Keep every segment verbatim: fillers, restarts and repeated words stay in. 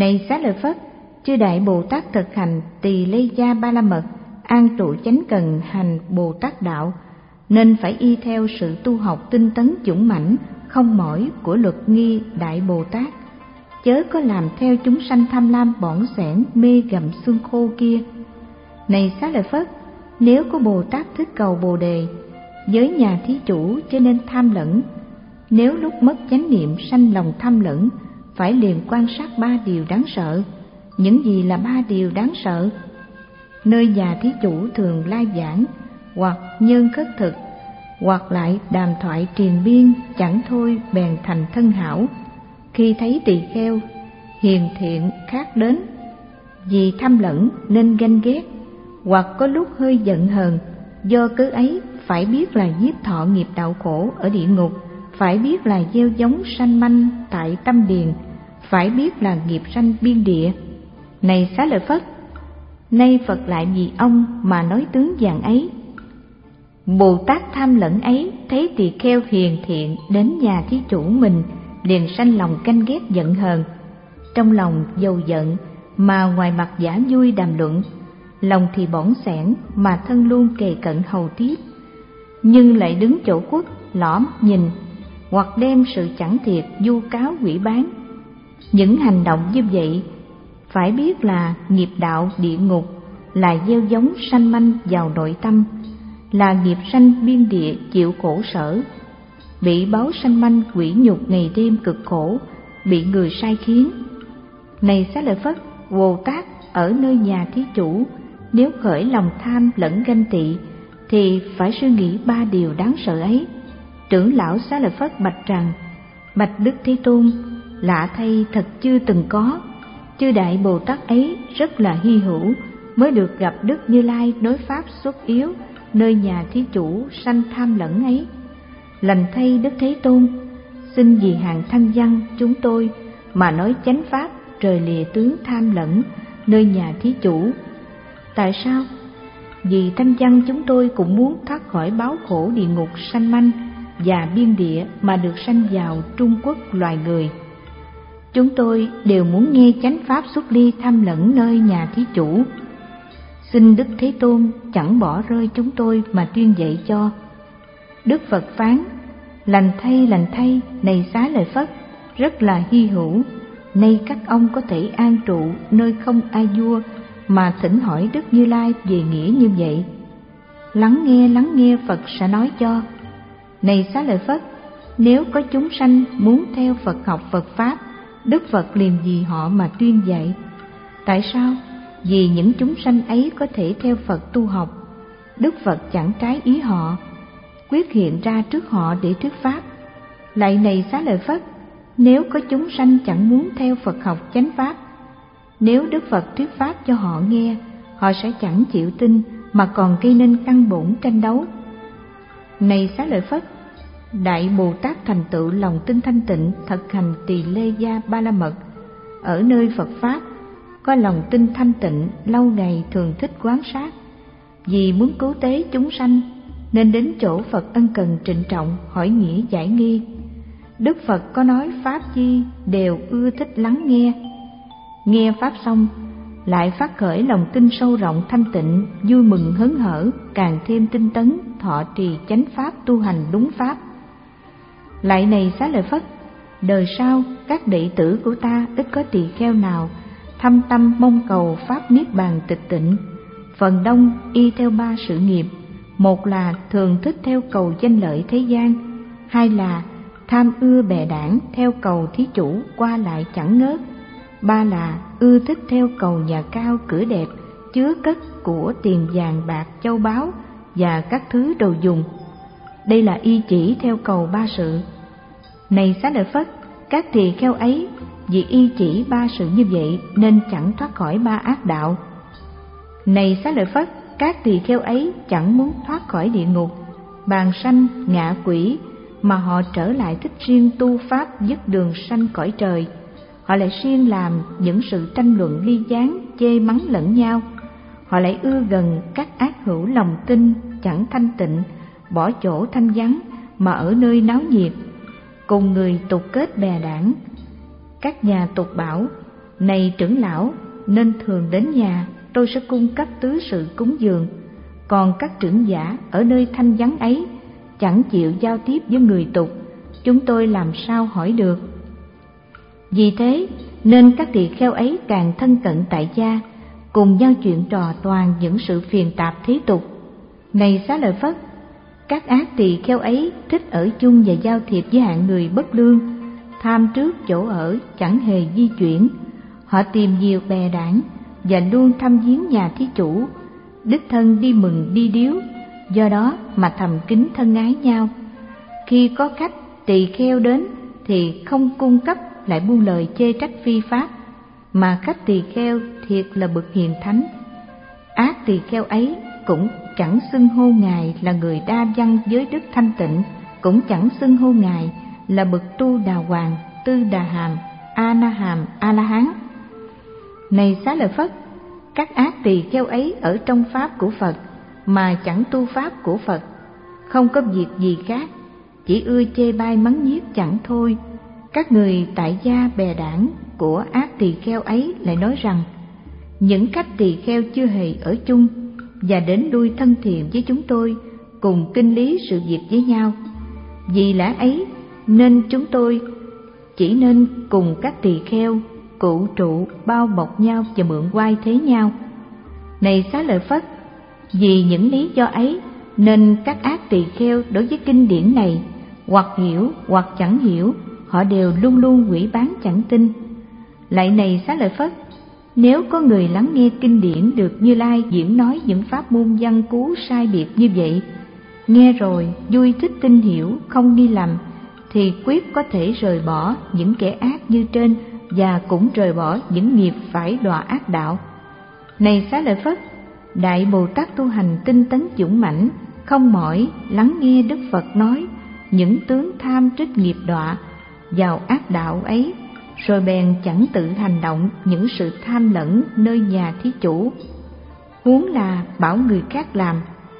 Này Xá Lợi Phất, chư Đại Bồ Tát thực hành Tỳ Lê Gia Ba La Mật, an trụ chánh cần hành Bồ Tát đạo, nên phải y theo sự tu học tinh tấn dũng mãnh không mỏi của Luật Nghi Đại Bồ Tát, chớ có làm theo chúng sanh tham lam bỏng sẻn mê gặm xương khô kia. Này Xá Lợi Phất, nếu có Bồ Tát thích cầu Bồ đề, với nhà thí chủ cho nên tham lẫn. Nếu lúc mất chánh niệm sanh lòng tham lẫn, phải liền quan sát ba điều đáng sợ. Những gì là ba điều đáng sợ? Nơi nhà thí chủ thường lai giảng, hoặc nhân khất thực, hoặc lại đàm thoại triền biên, chẳng thôi bèn thành thân hảo. Khi thấy tỳ kheo hiền thiện khác đến, vì tham lẫn nên ganh ghét, hoặc có lúc hơi giận hờn, do cớ ấy phải biết là giết thọ nghiệp đạo khổ ở địa ngục, phải biết là gieo giống sanh manh tại tâm điền, phải biết là nghiệp sanh biên địa. Này Xá Lợi Phất, nay Phật lại vì ông mà nói tướng dạng ấy. Bồ Tát tham lẫn ấy thấy tỳ kheo hiền thiện đến nhà thí chủ mình, liền sanh lòng canh ghét giận hờn. Trong lòng dầu giận mà ngoài mặt giả vui đàm luận, lòng thì bỏng sẻn mà thân luôn kề cận hầu tiếp, nhưng lại đứng chỗ khuất lõm nhìn, hoặc đem sự chẳng thiệt vu cáo quỷ bán. Những hành động như vậy phải biết là nghiệp đạo địa ngục, là gieo giống sanh manh vào nội tâm, là nghiệp sanh biên địa chịu khổ sở, bị báo sanh manh quỷ nhục ngày đêm cực khổ, bị người sai khiến. Này Xá Lợi Phất, Bồ Tát ở nơi nhà thí chủ nếu khởi lòng tham lẫn ganh tị, thì phải suy nghĩ ba điều đáng sợ ấy. Trưởng lão Xá Lợi Phất bạch rằng: bạch Đức Thế Tôn, lạ thay thật chưa từng có. Chư Đại Bồ Tát ấy rất là hy hữu, mới được gặp Đức Như Lai nói pháp xuất yếu nơi nhà thí chủ sanh tham lẫn ấy. Lành thay Đức Thế Tôn, xin vì hàng thanh văn chúng tôi mà nói chánh pháp trời lìa tướng tham lẫn nơi nhà thí chủ. Tại sao? Vì thanh văn chúng tôi cũng muốn thoát khỏi báo khổ địa ngục sanh manh và biên địa mà được sanh vào Trung Quốc loài người. Chúng tôi đều muốn nghe chánh pháp xuất ly tham lẫn nơi nhà thí chủ. Xin Đức Thế Tôn chẳng bỏ rơi chúng tôi mà tuyên dạy cho. Đức Phật phán: lành thay, lành thay, này Xá Lợi Phất, rất là hy hữu. Nay các ông có thể an trụ nơi không ai vua mà thỉnh hỏi Đức Như Lai về nghĩa như vậy. Lắng nghe, lắng nghe, Phật sẽ nói cho. Này Xá Lợi Phất, nếu có chúng sanh muốn theo Phật học Phật pháp, Đức Phật liền vì họ mà tuyên dạy. Tại sao? Vì những chúng sanh ấy có thể theo Phật tu học, Đức Phật chẳng trái ý họ, quyết hiện ra trước họ để thuyết pháp. Lại này Xá Lợi Phất, nếu có chúng sanh chẳng muốn theo Phật học chánh pháp, nếu Đức Phật thuyết pháp cho họ nghe, họ sẽ chẳng chịu tin mà còn gây nên căn bổn tranh đấu. Này Xá Lợi Phất, Đại Bồ Tát thành tựu lòng tin thanh tịnh thực hành Tỳ Lê Gia Ba La Mật, ở nơi Phật pháp có lòng tin thanh tịnh lâu ngày thường thích quán sát. Vì muốn cứu tế chúng sanh nên đến chỗ Phật ân cần trịnh trọng hỏi nghĩa giải nghi. Đức Phật có nói pháp chi đều ưa thích lắng nghe. Nghe pháp xong lại phát khởi lòng tin sâu rộng thanh tịnh, vui mừng hớn hở, càng thêm tinh tấn thọ trì chánh pháp, tu hành đúng pháp. Lại này Xá Lợi Phất, đời sau các đệ tử của ta ít có tỳ kheo nào thâm tâm mong cầu pháp niết bàn tịch tịnh. Phần đông y theo ba sự nghiệp: một là thường thích theo cầu danh lợi thế gian, hai là tham ưa bè đảng theo cầu thí chủ qua lại chẳng ngớt, ba là ưa thích theo cầu nhà cao cửa đẹp chứa cất của tiền vàng bạc châu báu và các thứ đồ dùng. Đây là y chỉ theo cầu ba sự. Này Xá Lợi Phất, các tỳ kheo ấy vì y chỉ ba sự như vậy nên chẳng thoát khỏi ba ác đạo. Này Xá Lợi Phất, các tỳ kheo ấy chẳng muốn thoát khỏi địa ngục, bàn sanh, ngạ quỷ, mà họ trở lại thích riêng tu pháp dứt đường sanh cõi trời. Họ lại siêng làm những sự tranh luận ly gián, chê mắng lẫn nhau. Họ lại ưa gần các ác hữu lòng tin chẳng thanh tịnh, bỏ chỗ thanh vắng mà ở nơi náo nhiệt, cùng người tục kết bè đảng. Các nhà tục bảo Này trưởng lão, nên thường đến nhà, tôi sẽ cung cấp tứ sự cúng dường. Còn các trưởng giả ở nơi thanh vắng ấy chẳng chịu giao tiếp với người tục, chúng tôi làm sao hỏi được. Vì thế nên các tỳ kheo ấy càng thân cận tại gia, cùng nhau chuyện trò toàn những sự phiền tạp thế tục. Này Xá Lợi Phất, các ác tỳ kheo ấy thích ở chung và giao thiệp với hạng người bất lương, tham trước chỗ ở chẳng hề di chuyển. Họ tìm nhiều bè đảng và luôn thăm viếng nhà thí chủ, đích thân đi mừng đi điếu, do đó mà thầm kính thân ái nhau. Khi có khách tỳ kheo đến thì không cung cấp, lại buông lời chê trách phi pháp, mà khách tỳ kheo thiệt là bậc hiền thánh. Ác tỳ kheo ấy cũng chẳng xưng hô ngài là người đa văn giới đức thanh tịnh, cũng chẳng xưng hô ngài là bậc tu đà hoàng, tư đà hàm, a na hàm, a la hán. Này Xá Lợi Phất, các ác tỳ kheo ấy ở trong pháp của Phật mà chẳng tu pháp của Phật, không có việc gì khác, chỉ ưa chê bai mắng nhiếc chẳng thôi. Các người tại gia bè đảng của ác tỳ kheo ấy lại nói rằng những khách tỳ kheo chưa hề ở chung và đến lui thân thiện với chúng tôi, cùng kinh lý sự việc với nhau. Vì lẽ ấy nên chúng tôi chỉ nên cùng các tỳ kheo cụ trụ bao bọc nhau và mượn oai thế nhau. Này Xá Lợi Phất, vì những lý do ấy nên các ác tỳ kheo đối với kinh điển này hoặc hiểu hoặc chẳng hiểu, họ đều luôn luôn hủy bán chẳng tin. Lại này Xá Lợi Phất, nếu có người lắng nghe kinh điển được Như Lai diễn nói những pháp môn văn cú sai biệt như vậy, nghe rồi vui thích tin hiểu, không nghi lầm, thì quyết có thể rời bỏ những kẻ ác như trên và cũng rời bỏ những nghiệp phải đọa ác đạo. Này Xá Lợi Phất, Đại Bồ Tát tu hành tinh tấn dũng mãnh, không mỏi lắng nghe Đức Phật nói những tướng tham trích nghiệp đọa vào ác đạo ấy, rồi bèn chẳng tự hành động những sự tham lẫn nơi nhà thí chủ, huống là bảo người khác làm.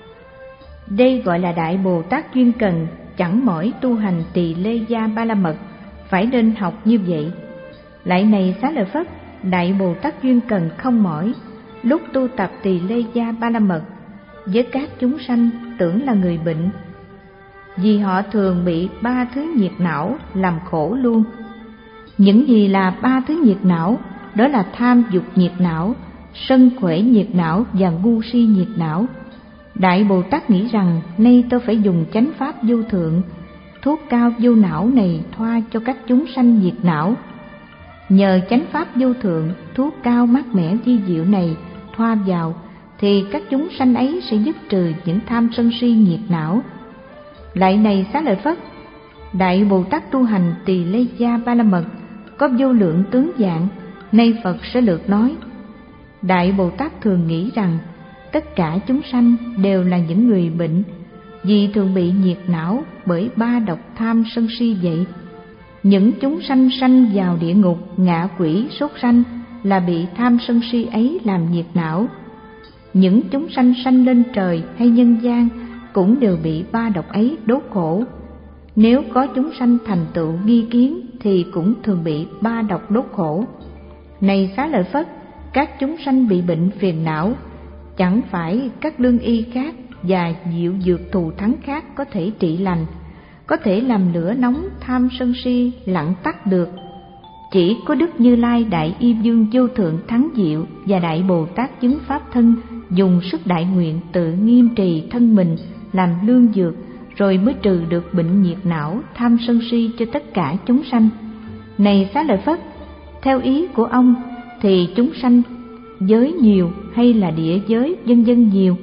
Đây gọi là Đại Bồ Tát duyên cần, chẳng mỏi tu hành tỳ lê gia ba la mật, phải nên học như vậy. Lại này Xá Lợi Phất, Đại Bồ Tát duyên cần không mỏi lúc tu tập tỳ lê gia ba la mật với các chúng sanh tưởng là người bệnh, vì họ thường bị ba thứ nhiệt não làm khổ luôn. Những gì là ba thứ nhiệt não? Đó là tham dục nhiệt não, sân khỏe nhiệt não và ngu si nhiệt não. Đại Bồ Tát nghĩ rằng nay tôi phải dùng chánh pháp vô thượng, thuốc cao vô não này thoa cho các chúng sanh nhiệt não. Nhờ chánh pháp vô thượng, thuốc cao mát mẻ vi diệu này thoa vào, thì các chúng sanh ấy sẽ dứt trừ những tham sân si nhiệt não. Lại này Xá Lợi Phất, Đại Bồ Tát tu hành tỳ lê gia ba la mật có vô lượng tướng dạng, nay Phật sẽ lược nói. Đại Bồ Tát thường nghĩ rằng tất cả chúng sanh đều là những người bệnh, vì thường bị nhiệt não bởi ba độc tham sân si vậy. Những chúng sanh sanh vào địa ngục, ngạ quỷ, súc sanh là bị tham sân si ấy làm nhiệt não. Những chúng sanh sanh lên trời hay nhân gian cũng đều bị ba độc ấy đốt khổ. Nếu có chúng sanh thành tựu nghi kiến thì cũng thường bị ba độc đốt khổ. Này Xá Lợi Phất, các chúng sanh bị bệnh phiền não, chẳng phải các lương y khác và diệu dược thù thắng khác có thể trị lành, có thể làm lửa nóng tham sân si lặng tắt được. Chỉ có Đức Như Lai Đại Y Dương vô thượng thắng diệu và Đại Bồ Tát chứng pháp thân dùng sức đại nguyện tự nghiêm trì thân mình làm lương dược, rồi mới trừ được bệnh nhiệt não tham sân si cho tất cả chúng sanh. Này Xá Lợi Phất, theo ý của ông thì chúng sanh giới nhiều hay là địa giới vân vân nhiều?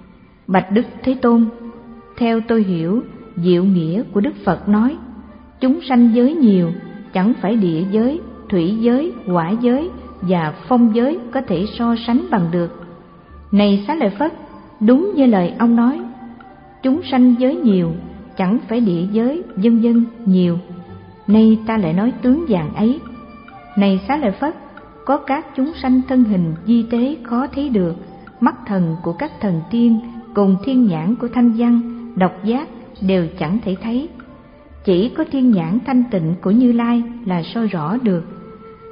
Bạch Đức Thế Tôn, theo tôi hiểu diệu nghĩa của Đức Phật nói, chúng sanh giới nhiều chẳng phải địa giới, thủy giới, hỏa giới và phong giới có thể so sánh bằng được. Này Xá Lợi Phất, đúng như lời ông nói, chúng sanh giới nhiều chẳng phải địa giới vân vân nhiều. Nay ta lại nói tướng dạng ấy. Này Xá Lợi Phất, có các chúng sanh thân hình di tế khó thấy được, mắt thần của các thần tiên cùng thiên nhãn của thanh văn, độc giác đều chẳng thể thấy. Chỉ có thiên nhãn thanh tịnh của Như Lai là soi rõ được.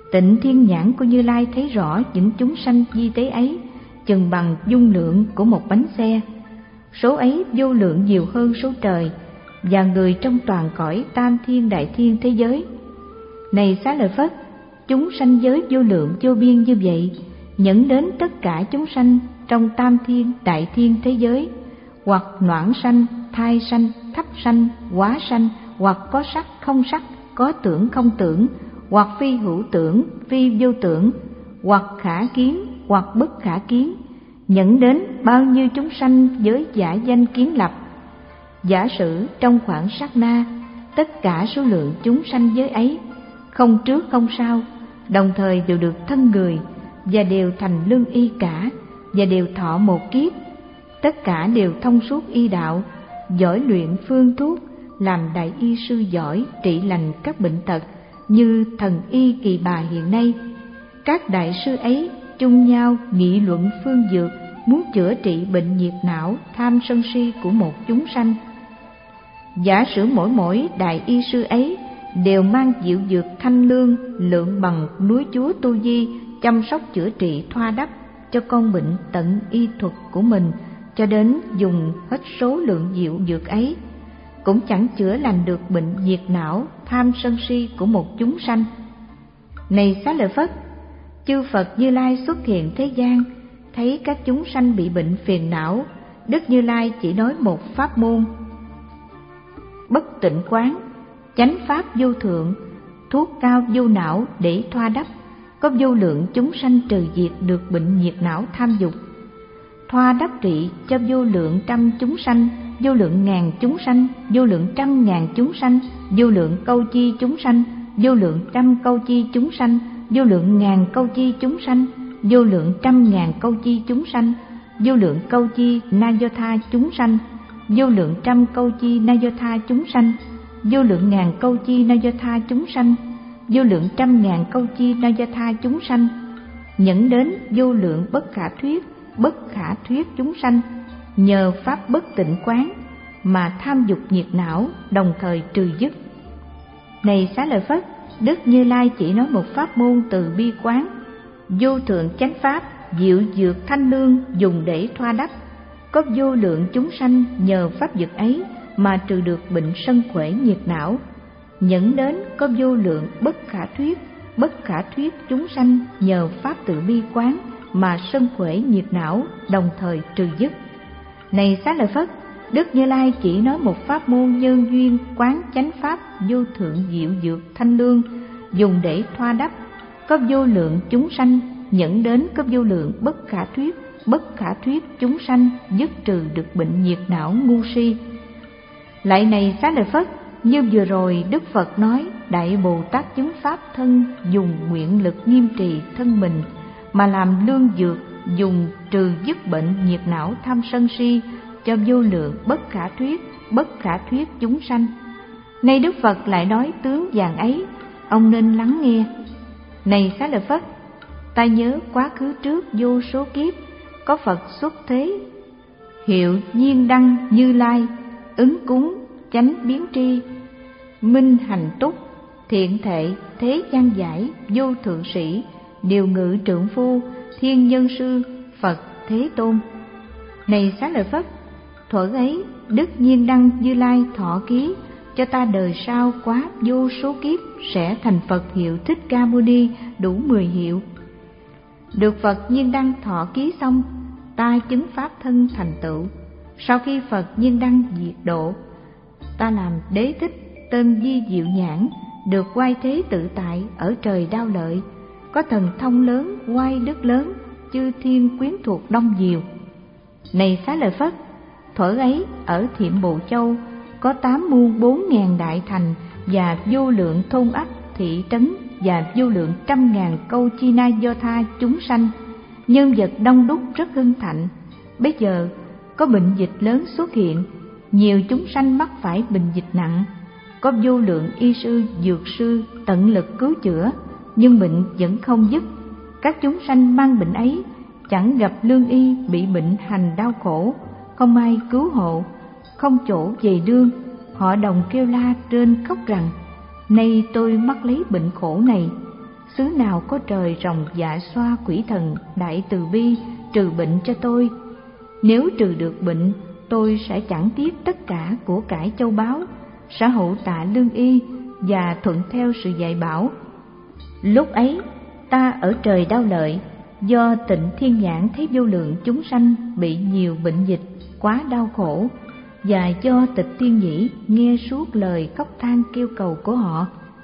Tịnh thiên nhãn của Như Lai thấy rõ những chúng sanh di tế ấy chừng bằng dung lượng của một bánh xe. Số ấy vô lượng nhiều hơn số trời và người trong toàn cõi tam thiên đại thiên thế giới. Này Xá Lợi Phất, chúng sanh giới vô lượng vô biên như vậy nhẫn đến tất cả chúng sanh trong tam thiên đại thiên thế giới, hoặc noãn sanh, thai sanh, thấp sanh, hóa sanh, hoặc có sắc không sắc, có tưởng không tưởng, hoặc phi hữu tưởng, phi vô tưởng, hoặc khả kiến, hoặc bất khả kiến, nhẫn đến bao nhiêu chúng sanh với giả danh kiến lập. Giả sử trong khoảng sát na, tất cả số lượng chúng sanh giới ấy không trước không sau, đồng thời đều được thân người và đều thành lương y cả, và đều thọ một kiếp. Tất cả đều thông suốt y đạo, giỏi luyện phương thuốc, làm đại y sư giỏi trị lành các bệnh tật như thần y Kỳ Bà hiện nay. Các đại sư ấy chung nhau nghị luận phương dược, muốn chữa trị bệnh nhiệt não, tham sân si của một chúng sanh. Giả sử mỗi mỗi đại y sư ấy đều mang diệu dược thanh lương, lượng bằng núi chúa tu di, chăm sóc chữa trị thoa đắp cho con bệnh tận y thuật của mình, cho đến dùng hết số lượng diệu dược ấy, cũng chẳng chữa lành được bệnh nhiệt não, tham sân si của một chúng sanh. Này Xá Lợi Phất, chư Phật Như Lai xuất hiện thế gian, thấy các chúng sanh bị bệnh phiền não, Đức Như Lai chỉ nói một pháp môn: bất tịnh quán, chánh pháp vô thượng, thuốc cao vô não để thoa đắp, có vô lượng chúng sanh trừ diệt được bệnh nhiệt não tham dục. Thoa đắp trị cho vô lượng trăm chúng sanh, vô lượng ngàn chúng sanh, vô lượng trăm ngàn chúng sanh, vô lượng câu chi chúng sanh, vô lượng trăm câu chi chúng sanh, vô lượng ngàn câu chi chúng sanh, vô lượng trăm ngàn câu chi chúng sanh, vô lượng câu chi na do tha chúng sanh, vô lượng trăm câu chi na do tha chúng sanh, vô lượng ngàn câu chi na do tha chúng sanh, vô lượng trăm ngàn câu chi na do tha chúng sanh, nhẫn đến vô lượng bất khả thuyết, bất khả thuyết chúng sanh, nhờ pháp bất tịnh quán mà tham dục nhiệt não đồng thời trừ dứt. Này Xá Lợi Phất, Đức Như Lai chỉ nói một pháp môn từ bi quán, vô thượng chánh pháp, diệu dược thanh lương dùng để thoa đắp, có vô lượng chúng sanh nhờ pháp dược ấy mà trừ được bệnh sân khuể nhiệt não, nhẫn đến có vô lượng bất khả thuyết, bất khả thuyết chúng sanh nhờ pháp tự bi quán mà sân khuể nhiệt não đồng thời trừ dứt. Này Xá Lợi Phất, Đức Như Lai chỉ nói một pháp môn nhân duyên quán chánh pháp vô thượng diệu dược thanh lương dùng để thoa đắp, có vô lượng chúng sanh nhẫn đến có vô lượng bất khả thuyết, bất khả thuyết chúng sanh dứt trừ được bệnh nhiệt não ngu si. Lại này Xá Lợi Phất, như vừa rồi Đức Phật nói Đại Bồ Tát chứng pháp thân dùng nguyện lực nghiêm trì thân mình mà làm lương dược, dùng trừ dứt bệnh nhiệt não tham sân si cho vô lượng bất khả thuyết, bất khả thuyết chúng sanh. Nay Đức Phật lại nói tướng vàng ấy, ông nên lắng nghe. Này Xá Lợi Phất, ta nhớ quá khứ trước vô số kiếp có Phật xuất thế, hiệu Nhiên Đăng Như Lai, ứng cúng chánh biến tri, minh hành túc, thiện thệ, thế gian giải, vô thượng sĩ, điều ngự trượng phu, thiên nhân sư, Phật Thế Tôn. Này Xá Lợi Phất, thuở ấy Đức Nhiên Đăng Như Lai thọ ký cho ta đời sau quá vô số kiếp sẽ thành Phật hiệu Thích Ca Mâu Ni đủ mười hiệu. Được Phật Nhiên Đăng thọ ký xong, ta chứng pháp thân thành tựu. Sau khi Phật Nhiên Đăng diệt độ, ta làm đế thích tên Di Diệu Nhãn, được oai thế tự tại ở trời Đao Lợi, có thần thông lớn, oai đức lớn, chư thiên quyến thuộc đông nhiều. Này Xá Lợi Phất, thuở ấy ở Thiệm Bộ Châu có tám muôn bốn ngàn đại thành và vô lượng thôn ấp thị trấn và vô lượng trăm ngàn câu chi na do tha chúng sanh, nhân vật đông đúc rất hưng thạnh. Bây giờ có bệnh dịch lớn xuất hiện, nhiều chúng sanh mắc phải bệnh dịch nặng, có vô lượng y sư dược sư tận lực cứu chữa, nhưng bệnh vẫn không dứt. Các chúng sanh mang bệnh ấy chẳng gặp lương y, bị bệnh hành đau khổ, không ai cứu hộ, không chỗ về đương, họ đồng kêu la trên khóc rằng: nay tôi mắc lấy bệnh khổ này, xứ nào có trời rồng dạ xoa quỷ thần đại từ bi trừ bệnh cho tôi. Nếu trừ được bệnh, tôi sẽ chẳng tiếc tất cả của cải châu báu, sẽ hậu tạ lương y và thuận theo sự dạy bảo. Lúc ấy ta ở trời Đao Lợi, do Tịnh Thiên Nhãn thấy vô lượng chúng sanh bị nhiều bệnh dịch quá đau khổ, và do Tịch Tiên Nhĩ nghe suốt lời khóc than kêu cầu của họ.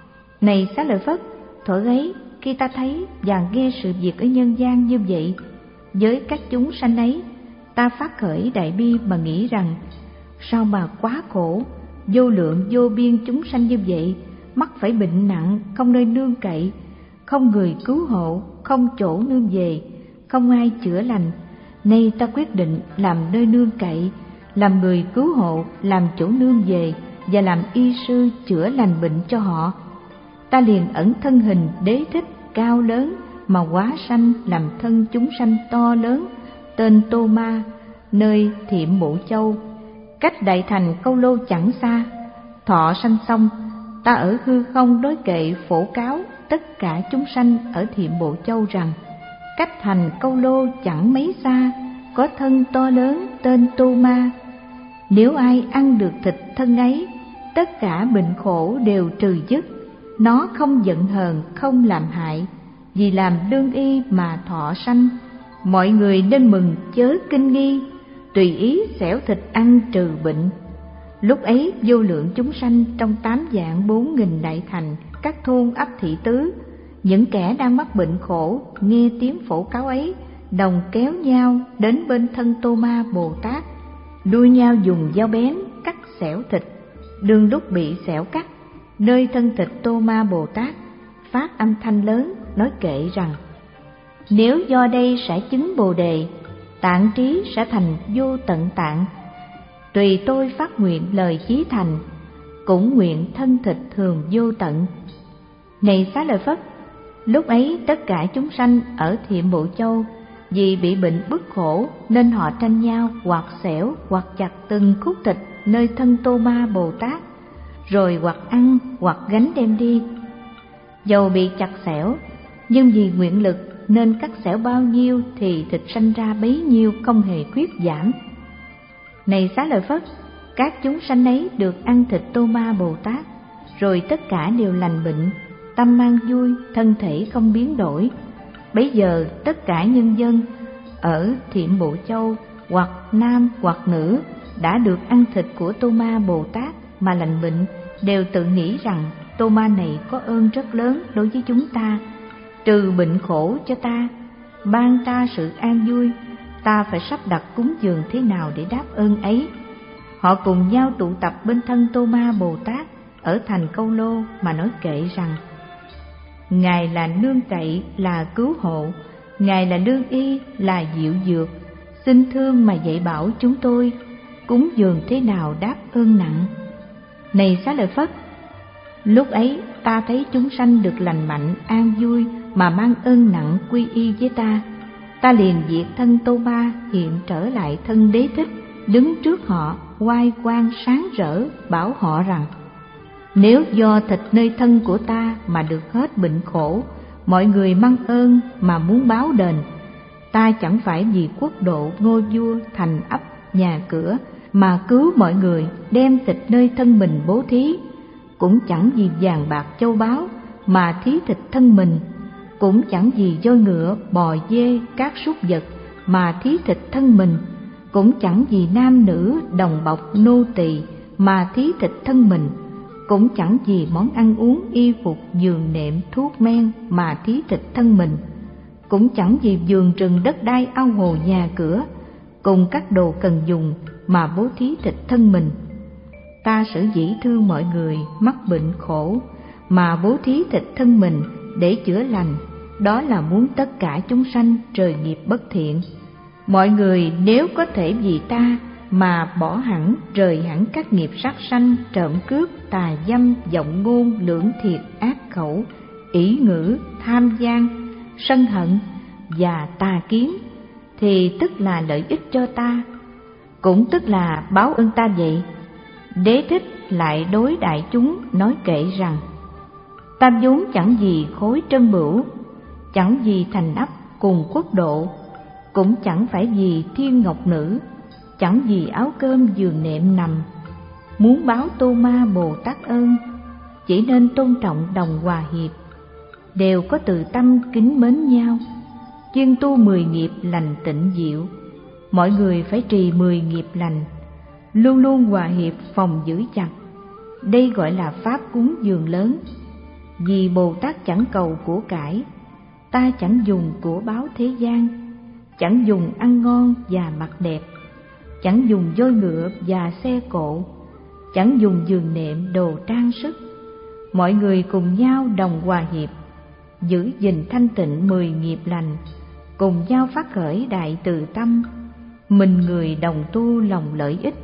Này Xá Lợi Phất, thuở ấy khi ta thấy và nghe sự việc ở nhân gian như vậy với các chúng sanh ấy, ta phát khởi đại bi mà nghĩ rằng sao mà quá khổ, vô lượng vô biên chúng sanh như vậy, mắc phải bệnh nặng, không nơi nương cậy, không người cứu hộ, không chỗ nương về, không ai chữa lành. Nay ta quyết định làm nơi nương cậy, làm người cứu hộ, làm chỗ nương về, và làm y sư chữa lành bệnh cho họ. Ta liền ẩn thân hình Đế Thích cao lớn mà hóa sanh làm thân chúng sanh to lớn, tên Tô Ma, nơi Thiệm Bộ Châu, cách Đại Thành Câu Lô chẳng xa. Thọ sanh xong, ta ở hư không đối kệ phổ cáo tất cả chúng sanh ở Thiệm Bộ Châu rằng cách thành Câu Lô chẳng mấy xa, có thân to lớn tên Tô Ma. Nếu ai ăn được thịt thân ấy, tất cả bệnh khổ đều trừ dứt. Nó không giận hờn, không làm hại, vì làm lương y mà thọ sanh. Mọi người nên mừng chớ kinh nghi, tùy ý xẻo thịt ăn trừ bệnh. Lúc ấy vô lượng chúng sanh trong tám vạn bốn nghìn đại thành, các thôn ấp thị tứ, những kẻ đang mắc bệnh khổ nghe tiếng phổ cáo ấy, đồng kéo nhau đến bên thân Tô Ma Bồ Tát, đua nhau dùng dao bén cắt xẻo thịt. Đương lúc bị xẻo cắt, nơi thân thịt Tô Ma Bồ Tát phát âm thanh lớn nói kệ rằng: nếu do đây sẽ chứng Bồ Đề, tạng trí sẽ thành vô tận tạng. Tùy tôi phát nguyện lời chí thành, cũng nguyện thân thịt thường vô tận. Này Xá Lợi Phất, lúc ấy tất cả chúng sanh ở Thiệm Bộ Châu vì bị bệnh bức khổ nên họ tranh nhau hoặc xẻo hoặc chặt từng khúc thịt nơi thân Tô Ma Bồ Tát, rồi hoặc ăn hoặc gánh đem đi. Dầu bị chặt xẻo, nhưng vì nguyện lực nên cắt xẻo bao nhiêu thì thịt sanh ra bấy nhiêu, không hề khuyết giảm. Này Xá Lợi Phất, các chúng sanh ấy được ăn thịt Tô Ma Bồ Tát, rồi tất cả đều lành bệnh, tâm an vui, thân thể không biến đổi. Bấy giờ tất cả nhân dân ở Thiệm Bộ Châu, hoặc nam hoặc nữ, đã được ăn thịt của Tô Ma Bồ Tát mà lành bệnh, đều tự nghĩ rằng Tô Ma này có ơn rất lớn đối với chúng ta, trừ bệnh khổ cho ta, ban ta sự an vui. Ta phải sắp đặt cúng dường thế nào để đáp ơn ấy. Họ cùng nhau tụ tập bên thân Tô Ma Bồ Tát ở thành Câu Lô mà nói kệ rằng: Ngài là nương cậy, là cứu hộ, Ngài là lương y, là diệu dược, xin thương mà dạy bảo chúng tôi, cúng dường thế nào đáp ơn nặng. Này Xá Lợi Phất, lúc ấy ta thấy chúng sanh được lành mạnh, an vui mà mang ơn nặng quy y với ta. Ta liền diệt thân Tô Ma, hiện trở lại thân Đế Thích, đứng trước họ oai quang sáng rỡ, bảo họ rằng: nếu do thịt nơi thân của ta mà được hết bệnh khổ, mọi người mang ơn mà muốn báo đền, ta chẳng phải vì quốc độ ngôi vua thành ấp nhà cửa mà cứu mọi người đem thịt nơi thân mình bố thí, cũng chẳng vì vàng bạc châu báu mà thí thịt thân mình, cũng chẳng vì voi ngựa bò dê các súc vật mà thí thịt thân mình, cũng chẳng vì nam nữ đồng bọc nô tỳ mà thí thịt thân mình, cũng chẳng vì món ăn uống y phục giường nệm thuốc men mà thí thịt thân mình, cũng chẳng vì vườn rừng đất đai ao hồ nhà cửa cùng các đồ cần dùng mà bố thí thịt thân mình. Ta sở dĩ thương mọi người mắc bệnh khổ mà bố thí thịt thân mình để chữa lành, đó là muốn tất cả chúng sanh rời nghiệp bất thiện. Mọi người nếu có thể vì ta mà bỏ hẳn, rời hẳn các nghiệp sát sanh, trộm cướp, tà dâm, vọng ngôn, lưỡng thiệt, ác khẩu, ỷ ngữ, tham gian, sân hận và tà kiến, thì tức là lợi ích cho ta, cũng tức là báo ơn ta vậy. Đế Thích lại đối đại chúng nói kệ rằng: Ta vốn chẳng gì khối trân bửu, chẳng gì thành ấp cùng quốc độ, cũng chẳng phải vì thiên ngọc nữ, chẳng vì áo cơm giường nệm nằm. Muốn báo Tô Ma Bồ Tát ơn, chỉ nên tôn trọng đồng hòa hiệp, đều có từ tâm kính mến nhau, chuyên tu mười nghiệp lành tịnh diệu. Mọi người phải trì mười nghiệp lành, luôn luôn hòa hiệp phòng giữ chặt. Đây gọi là pháp cúng dường lớn. Vì Bồ Tát chẳng cầu của cải, ta chẳng dùng của báo thế gian, chẳng dùng ăn ngon và mặc đẹp, chẳng dùng voi ngựa và xe cộ, chẳng dùng giường nệm đồ trang sức. Mọi người cùng nhau đồng hòa hiệp, giữ gìn thanh tịnh mười nghiệp lành, cùng nhau phát khởi đại từ tâm, mình người đồng tu lòng lợi ích.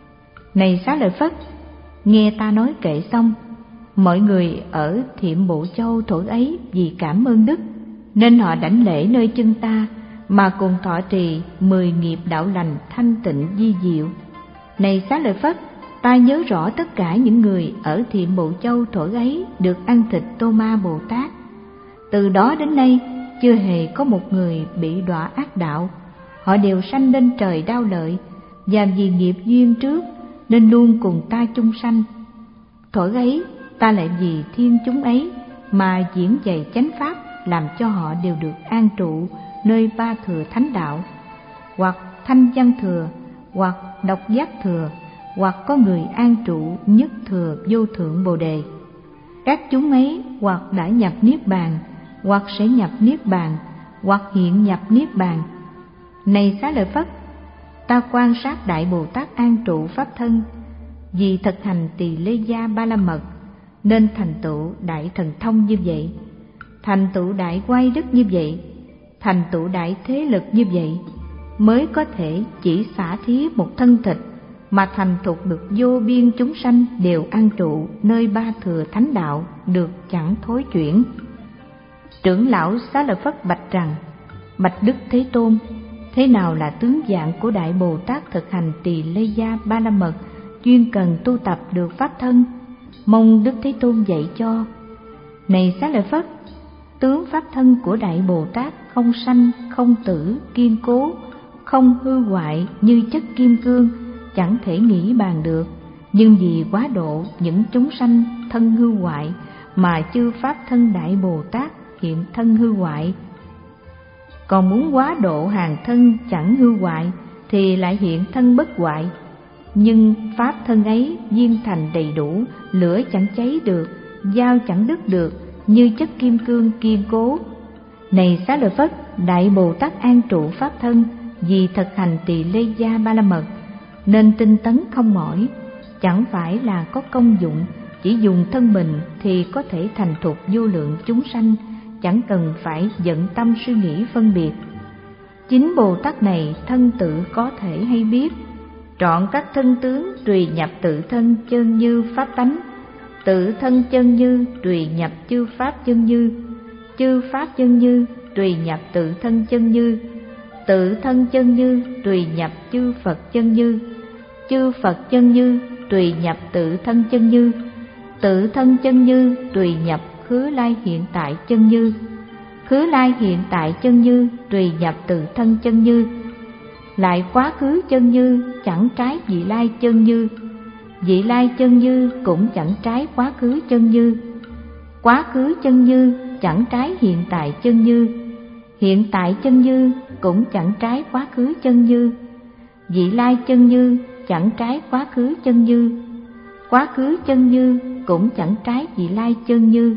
Này Xá Lợi Phất, nghe ta nói kệ xong, mọi người ở Thiệm Bộ Châu thổi ấy vì cảm ơn đức, nên họ đảnh lễ nơi chân ta mà cùng thọ trì mười nghiệp đạo lành thanh tịnh vi diệu. Này Xá Lợi Phất, ta nhớ rõ tất cả những người ở Thiệm Bộ Châu thổi ấy được ăn thịt Tô Ma Bồ Tát. Từ đó đến nay chưa hề có một người bị đọa ác đạo. Họ đều sanh lên trời đau lợi, và vì nghiệp duyên trước nên luôn cùng ta chung sanh. Thổi ấy ta lại vì thiên chúng ấy mà diễn dạy chánh pháp, làm cho họ đều được an trụ nơi ba thừa thánh đạo, hoặc thanh văn thừa, hoặc độc giác thừa, hoặc có người an trụ nhất thừa vô thượng bồ đề. Các chúng ấy hoặc đã nhập niết bàn, hoặc sẽ nhập niết bàn, hoặc hiện nhập niết bàn. Này Xá Lợi Phất, ta quan sát Đại Bồ Tát an trụ pháp thân, vì thực hành Tỳ Lê Gia Ba La Mật nên thành tựu đại thần thông như vậy, thành tựu đại oai đức như vậy, thành tựu đại thế lực như vậy, mới có thể chỉ xả thí một thân thịt mà thành thục được vô biên chúng sanh đều an trụ nơi ba thừa thánh đạo, được chẳng thối chuyển. Trưởng lão Xá Lợi Phất bạch rằng: Bạch Đức Thế Tôn, thế nào là tướng dạng của Đại Bồ Tát thực hành Tỳ Lê Gia Ba La Mật, chuyên cần tu tập được pháp thân? Mong Đức Thế Tôn dạy cho. Này Xá Lợi Phất, tướng pháp thân của Đại Bồ Tát không sanh, không tử, kiên cố, không hư hoại như chất kim cương, chẳng thể nghĩ bàn được. Nhưng vì quá độ những chúng sanh thân hư hoại mà chư pháp thân Đại Bồ Tát hiện thân hư hoại. Còn muốn quá độ hàng thân chẳng hư hoại thì lại hiện thân bất hoại. Nhưng pháp thân ấy viên thành đầy đủ, lửa chẳng cháy được, dao chẳng đứt được, như chất kim cương kiên cố. Này Xá Lợi Phất, Đại Bồ Tát an trụ pháp thân vì thực hành Tỳ Lê Gia Ba La Mật nên tinh tấn không mỏi, chẳng phải là có công dụng, chỉ dùng thân mình thì có thể thành thục vô lượng chúng sanh, chẳng cần phải giận tâm suy nghĩ phân biệt. Chính Bồ Tát này thân tự có thể hay biết, trọn các thân tướng tùy nhập tự thân chân như pháp tánh, tự thân chân như tùy nhập chư pháp chân như, chư pháp chân như tùy nhập tự thân chân như, tự thân chân như tùy nhập chư Phật chân như, chư Phật chân như tùy nhập tự thân chân như, tự thân chân như tùy nhập khứ lai hiện tại chân như, khứ lai hiện tại chân như tùy nhập tự thân chân như, lại quá khứ chân như chẳng trái vị lai chân như, vị lai chân như cũng chẳng trái quá khứ chân như, quá khứ chân như chẳng trái hiện tại chân như, hiện tại chân như cũng chẳng trái quá khứ chân như, vị lai chân như chẳng trái quá khứ chân như, quá khứ chân như cũng chẳng trái vị lai chân như,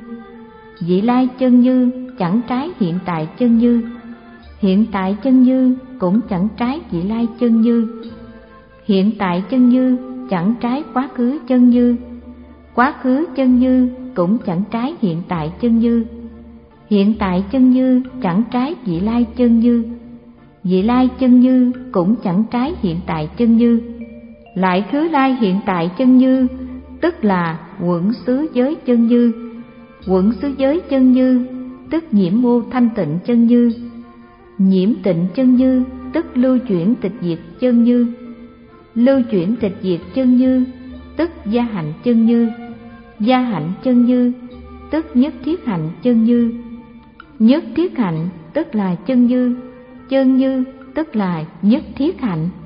vị lai chân như chẳng trái hiện tại chân như, hiện tại chân như cũng chẳng trái vị lai chân như, hiện tại chân như chẳng trái quá khứ chân như, quá khứ chân như cũng chẳng trái hiện tại chân như, hiện tại chân như chẳng trái vị lai chân như, vị lai chân như cũng chẳng trái hiện tại chân như, lại khứ lai hiện tại chân như, tức là quẩn xứ giới chân như, quẩn xứ giới chân như tức nhiễm mô thanh tịnh chân như, nhiễm tịnh chân như tức lưu chuyển tịch diệt chân như, lưu chuyển tịch diệt chân như tức gia hạnh chân như, gia hạnh chân như tức nhất thiết hạnh chân như. Nhất thiết hạnh tức là chân như, chân như tức là nhất thiết hạnh.